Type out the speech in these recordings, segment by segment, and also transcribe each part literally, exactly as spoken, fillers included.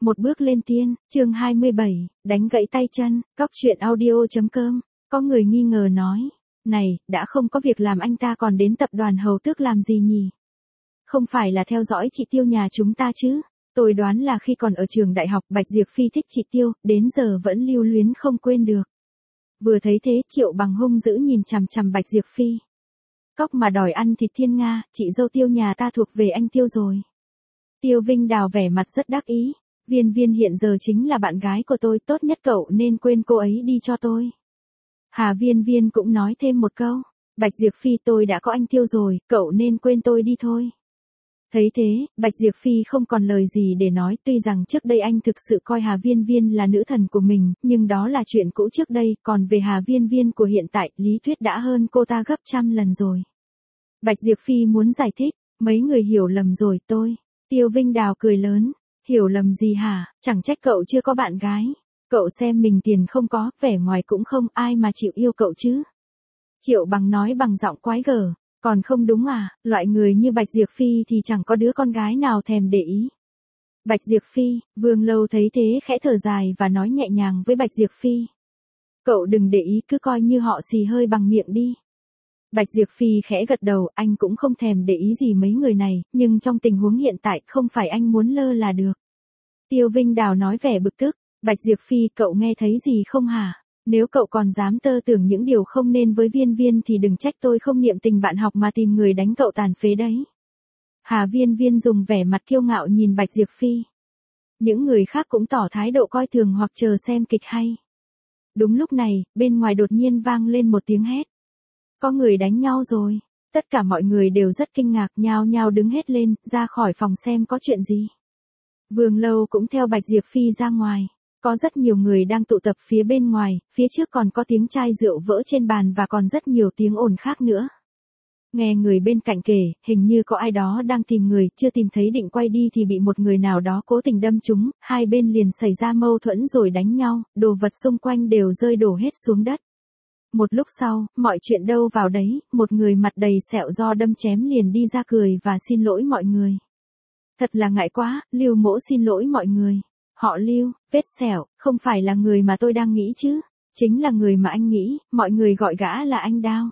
Một bước lên tiên, chương hai mươi bảy, đánh gãy tay chân, cóc truyện audio.com. Có người nghi ngờ nói, này, đã không có việc làm anh ta còn đến tập đoàn Hầu Tước làm gì nhỉ? Không phải là theo dõi chị Tiêu nhà chúng ta chứ? Tôi đoán là khi còn ở trường đại học Bạch Diệp Phi thích chị Tiêu, đến giờ vẫn lưu luyến không quên được. Vừa thấy thế Triệu Bằng hung dữ nhìn chằm chằm Bạch Diệp Phi. Cóc mà đòi ăn thịt thiên nga, chị dâu Tiêu nhà ta thuộc về anh Tiêu rồi. Tiêu Vinh Đào vẻ mặt rất đắc ý. Viên Viên hiện giờ chính là bạn gái của tôi, tốt nhất cậu nên quên cô ấy đi cho tôi. Hà Viên Viên cũng nói thêm một câu, Bạch Diệp Phi tôi đã có anh Tiêu rồi, cậu nên quên tôi đi thôi. Thấy thế, Bạch Diệp Phi không còn lời gì để nói, tuy rằng trước đây anh thực sự coi Hà Viên Viên là nữ thần của mình, nhưng đó là chuyện cũ trước đây, còn về Hà Viên Viên của hiện tại, lý thuyết đã hơn cô ta gấp trăm lần rồi. Bạch Diệp Phi muốn giải thích, mấy người hiểu lầm rồi tôi. Tiêu Vinh Đào cười lớn. Hiểu lầm gì hả, chẳng trách cậu chưa có bạn gái. Cậu xem mình tiền không có, vẻ ngoài cũng không, ai mà chịu yêu cậu chứ. Triệu Bằng nói bằng giọng quái gở, còn không đúng à, loại người như Bạch Diệp Phi thì chẳng có đứa con gái nào thèm để ý. Bạch Diệp Phi, Vương Lâu thấy thế khẽ thở dài và nói nhẹ nhàng với Bạch Diệp Phi. Cậu đừng để ý, cứ coi như họ xì hơi bằng miệng đi. Bạch Diệp Phi khẽ gật đầu, anh cũng không thèm để ý gì mấy người này, nhưng trong tình huống hiện tại không phải anh muốn lơ là được. Tiêu Vinh Đào nói vẻ bực tức, Bạch Diệp Phi cậu nghe thấy gì không hả? Nếu cậu còn dám tơ tưởng những điều không nên với Viên Viên thì đừng trách tôi không niệm tình bạn học mà tìm người đánh cậu tàn phế đấy. Hà Viên Viên dùng vẻ mặt kiêu ngạo nhìn Bạch Diệp Phi. Những người khác cũng tỏ thái độ coi thường hoặc chờ xem kịch hay. Đúng lúc này, bên ngoài đột nhiên vang lên một tiếng hét. Có người đánh nhau rồi. Tất cả mọi người đều rất kinh ngạc, nhao nhao đứng hết lên, ra khỏi phòng xem có chuyện gì. Vương Lâu cũng theo Bạch Diệp Phi ra ngoài. Có rất nhiều người đang tụ tập phía bên ngoài, phía trước còn có tiếng chai rượu vỡ trên bàn và còn rất nhiều tiếng ồn khác nữa. Nghe người bên cạnh kể, hình như có ai đó đang tìm người, chưa tìm thấy định quay đi thì bị một người nào đó cố tình đâm trúng, hai bên liền xảy ra mâu thuẫn rồi đánh nhau, đồ vật xung quanh đều rơi đổ hết xuống đất. Một lúc sau, mọi chuyện đâu vào đấy, một người mặt đầy sẹo do đâm chém liền đi ra cười và xin lỗi mọi người. Thật là ngại quá, Lưu Mỗ xin lỗi mọi người. Họ Lưu, vết sẹo, không phải là người mà tôi đang nghĩ chứ. Chính là người mà anh nghĩ, mọi người gọi gã là anh Đao.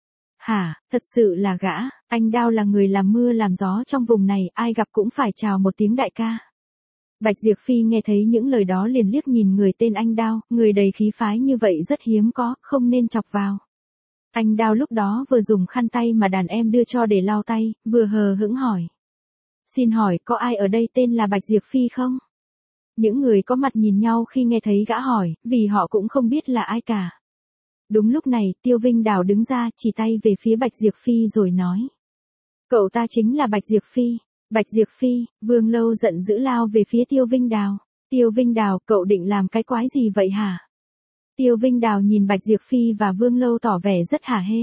Hả, thật sự là gã, anh Đao là người làm mưa làm gió trong vùng này, ai gặp cũng phải chào một tiếng đại ca. Bạch Diệp Phi nghe thấy những lời đó liền liếc nhìn người tên anh Đao, người đầy khí phái như vậy rất hiếm có, không nên chọc vào. Anh Đao lúc đó vừa dùng khăn tay mà đàn em đưa cho để lau tay, vừa hờ hững hỏi. Xin hỏi, có ai ở đây tên là Bạch Diệp Phi không? Những người có mặt nhìn nhau khi nghe thấy gã hỏi, vì họ cũng không biết là ai cả. Đúng lúc này, Tiêu Vinh Đào đứng ra, chỉ tay về phía Bạch Diệp Phi rồi nói. Cậu ta chính là Bạch Diệp Phi. Bạch Diệp Phi, Vương Lâu giận dữ lao về phía Tiêu Vinh Đào. Tiêu Vinh Đào, cậu định làm cái quái gì vậy hả? Tiêu Vinh Đào nhìn Bạch Diệp Phi và Vương Lâu tỏ vẻ rất hả hê.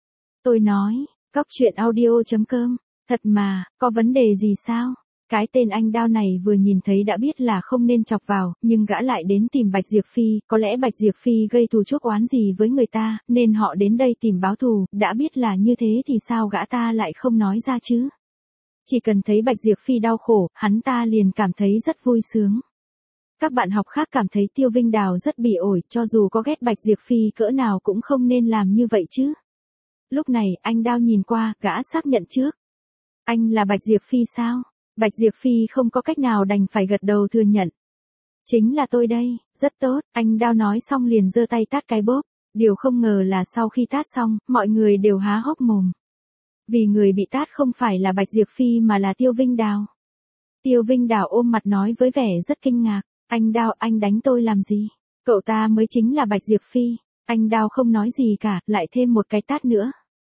Tôi nói, cóc truyện audio.com, thật mà, có vấn đề gì sao? Cái tên anh Đao này vừa nhìn thấy đã biết là không nên chọc vào, nhưng gã lại đến tìm Bạch Diệp Phi, có lẽ Bạch Diệp Phi gây thù chuốc oán gì với người ta, nên họ đến đây tìm báo thù, đã biết là như thế thì sao gã ta lại không nói ra chứ? Chỉ cần thấy Bạch Diệp Phi đau khổ, hắn ta liền cảm thấy rất vui sướng. Các bạn học khác cảm thấy Tiêu Vinh Đào rất bỉ ổi, cho dù có ghét Bạch Diệp Phi cỡ nào cũng không nên làm như vậy chứ. Lúc này, anh Đao nhìn qua, gã xác nhận trước. Anh là Bạch Diệp Phi sao? Bạch Diệp Phi không có cách nào đành phải gật đầu thừa nhận. Chính là tôi đây, rất tốt, anh Đao nói xong liền giơ tay tát cái bóp. Điều không ngờ là sau khi tát xong, mọi người đều há hốc mồm. Vì người bị tát không phải là Bạch Diệp Phi mà là Tiêu Vinh Đào. Tiêu Vinh Đào ôm mặt nói với vẻ rất kinh ngạc. Anh Đao, anh đánh tôi làm gì? Cậu ta mới chính là Bạch Diệp Phi. Anh Đao không nói gì cả, lại thêm một cái tát nữa.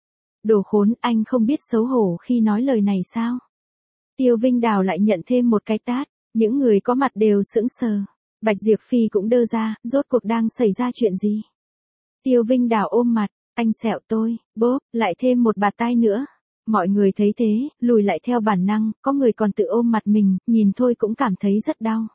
Đồ khốn, anh không biết xấu hổ khi nói lời này sao? Tiêu Vinh Đào lại nhận thêm một cái tát, những người có mặt đều sững sờ. Bạch Diệp Phi cũng đơ ra, rốt cuộc đang xảy ra chuyện gì? Tiêu Vinh Đào ôm mặt, anh sẹo tôi, bốp, lại thêm một bạt tai nữa. Mọi người thấy thế, lùi lại theo bản năng, có người còn tự ôm mặt mình, nhìn thôi cũng cảm thấy rất đau.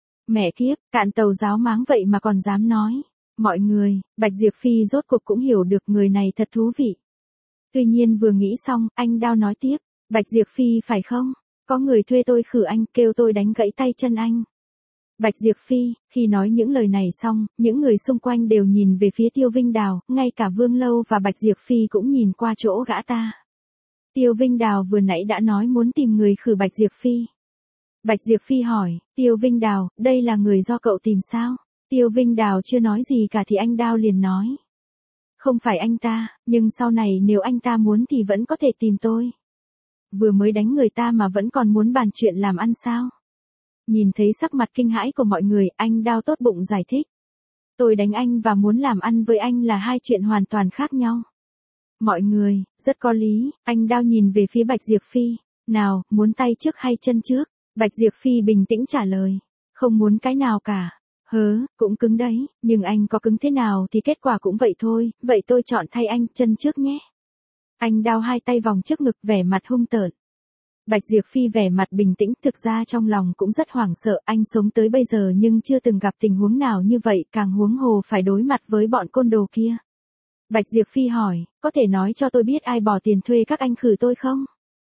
Mẹ kiếp, cạn tàu giáo máng vậy mà còn dám nói. Mọi người, Bạch Diệp Phi rốt cuộc cũng hiểu được người này thật thú vị. Tuy nhiên vừa nghĩ xong, anh Đao nói tiếp, Bạch Diệp Phi phải không? Có người thuê tôi khử anh, kêu tôi đánh gãy tay chân anh. Bạch Diệp Phi, khi nói những lời này xong, những người xung quanh đều nhìn về phía Tiêu Vinh Đào, ngay cả Vương Lâu và Bạch Diệp Phi cũng nhìn qua chỗ gã ta. Tiêu Vinh Đào vừa nãy đã nói muốn tìm người khử Bạch Diệp Phi. Bạch Diệp Phi hỏi, Tiêu Vinh Đào, đây là người do cậu tìm sao? Tiêu Vinh Đào chưa nói gì cả thì anh Đao liền nói. Không phải anh ta, nhưng sau này nếu anh ta muốn thì vẫn có thể tìm tôi. Vừa mới đánh người ta mà vẫn còn muốn bàn chuyện làm ăn sao? Nhìn thấy sắc mặt kinh hãi của mọi người, anh Đao tốt bụng giải thích. Tôi đánh anh và muốn làm ăn với anh là hai chuyện hoàn toàn khác nhau. Mọi người, rất có lý, anh Đao nhìn về phía Bạch Diệp Phi. Nào, muốn tay trước hay chân trước? Bạch Diệp Phi bình tĩnh trả lời. Không muốn cái nào cả. Hớ, cũng cứng đấy, nhưng anh có cứng thế nào thì kết quả cũng vậy thôi, vậy tôi chọn thay anh chân trước nhé. Anh Đao hai tay vòng trước ngực vẻ mặt hung tợn. Bạch Diệp Phi vẻ mặt bình tĩnh, thực ra trong lòng cũng rất hoảng sợ, anh sống tới bây giờ nhưng chưa từng gặp tình huống nào như vậy, càng huống hồ phải đối mặt với bọn côn đồ kia. Bạch Diệp Phi hỏi, có thể nói cho tôi biết ai bỏ tiền thuê các anh khử tôi không?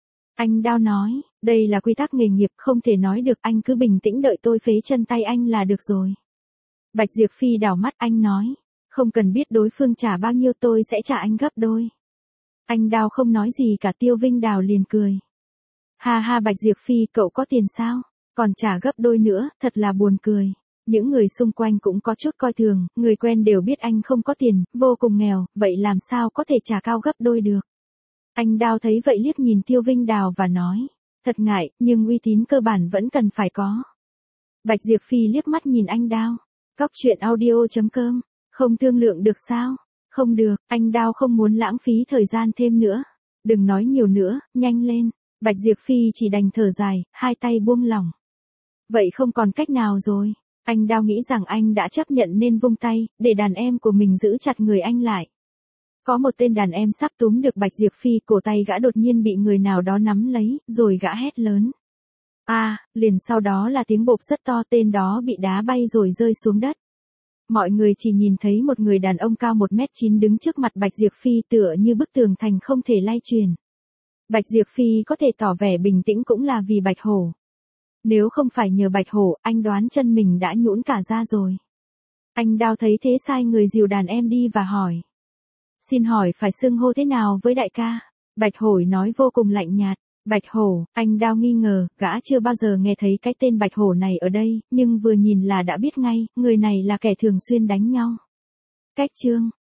Anh Đao nói, đây là quy tắc nghề nghiệp, không thể nói được, anh cứ bình tĩnh đợi tôi phế chân tay anh là được rồi. Bạch Diệp Phi đảo mắt, anh nói, không cần biết đối phương trả bao nhiêu tôi sẽ trả anh gấp đôi. Anh Đao không nói gì cả, Tiêu Vinh Đào liền cười. Ha ha Bạch Diệp Phi, cậu có tiền sao? Còn trả gấp đôi nữa, thật là buồn cười. Những người xung quanh cũng có chút coi thường, người quen đều biết anh không có tiền, vô cùng nghèo, vậy làm sao có thể trả cao gấp đôi được. Anh Đao thấy vậy liếc nhìn Tiêu Vinh Đào và nói, thật ngại, nhưng uy tín cơ bản vẫn cần phải có. Bạch Diệp Phi liếc mắt nhìn anh Đao. Cóc truyện audio chấm com, không thương lượng được sao? Không được, anh Đao không muốn lãng phí thời gian thêm nữa. Đừng nói nhiều nữa, nhanh lên. Bạch Diệp Phi chỉ đành thở dài, hai tay buông lỏng. Vậy không còn cách nào rồi. Anh Đao nghĩ rằng anh đã chấp nhận nên vung tay, để đàn em của mình giữ chặt người anh lại. Có một tên đàn em sắp túm được Bạch Diệp Phi, cổ tay gã đột nhiên bị người nào đó nắm lấy, rồi gã hét lớn. A, à, liền sau đó là tiếng bộp rất to, tên đó bị đá bay rồi rơi xuống đất. Mọi người chỉ nhìn thấy một người đàn ông cao một mét chín đứng trước mặt Bạch Diệp Phi tựa như bức tường thành không thể lay truyền. Bạch Diệp Phi có thể tỏ vẻ bình tĩnh cũng là vì Bạch Hổ. Nếu không phải nhờ Bạch Hổ, anh đoán chân mình đã nhũn cả ra rồi. Anh Đao thấy thế sai người dìu đàn em đi và hỏi. Xin hỏi phải xưng hô thế nào với đại ca? Bạch Hổ nói vô cùng lạnh nhạt. Bạch Hổ, anh Đao nghi ngờ, gã chưa bao giờ nghe thấy cái tên Bạch Hổ này ở đây, nhưng vừa nhìn là đã biết ngay, người này là kẻ thường xuyên đánh nhau. Cách chương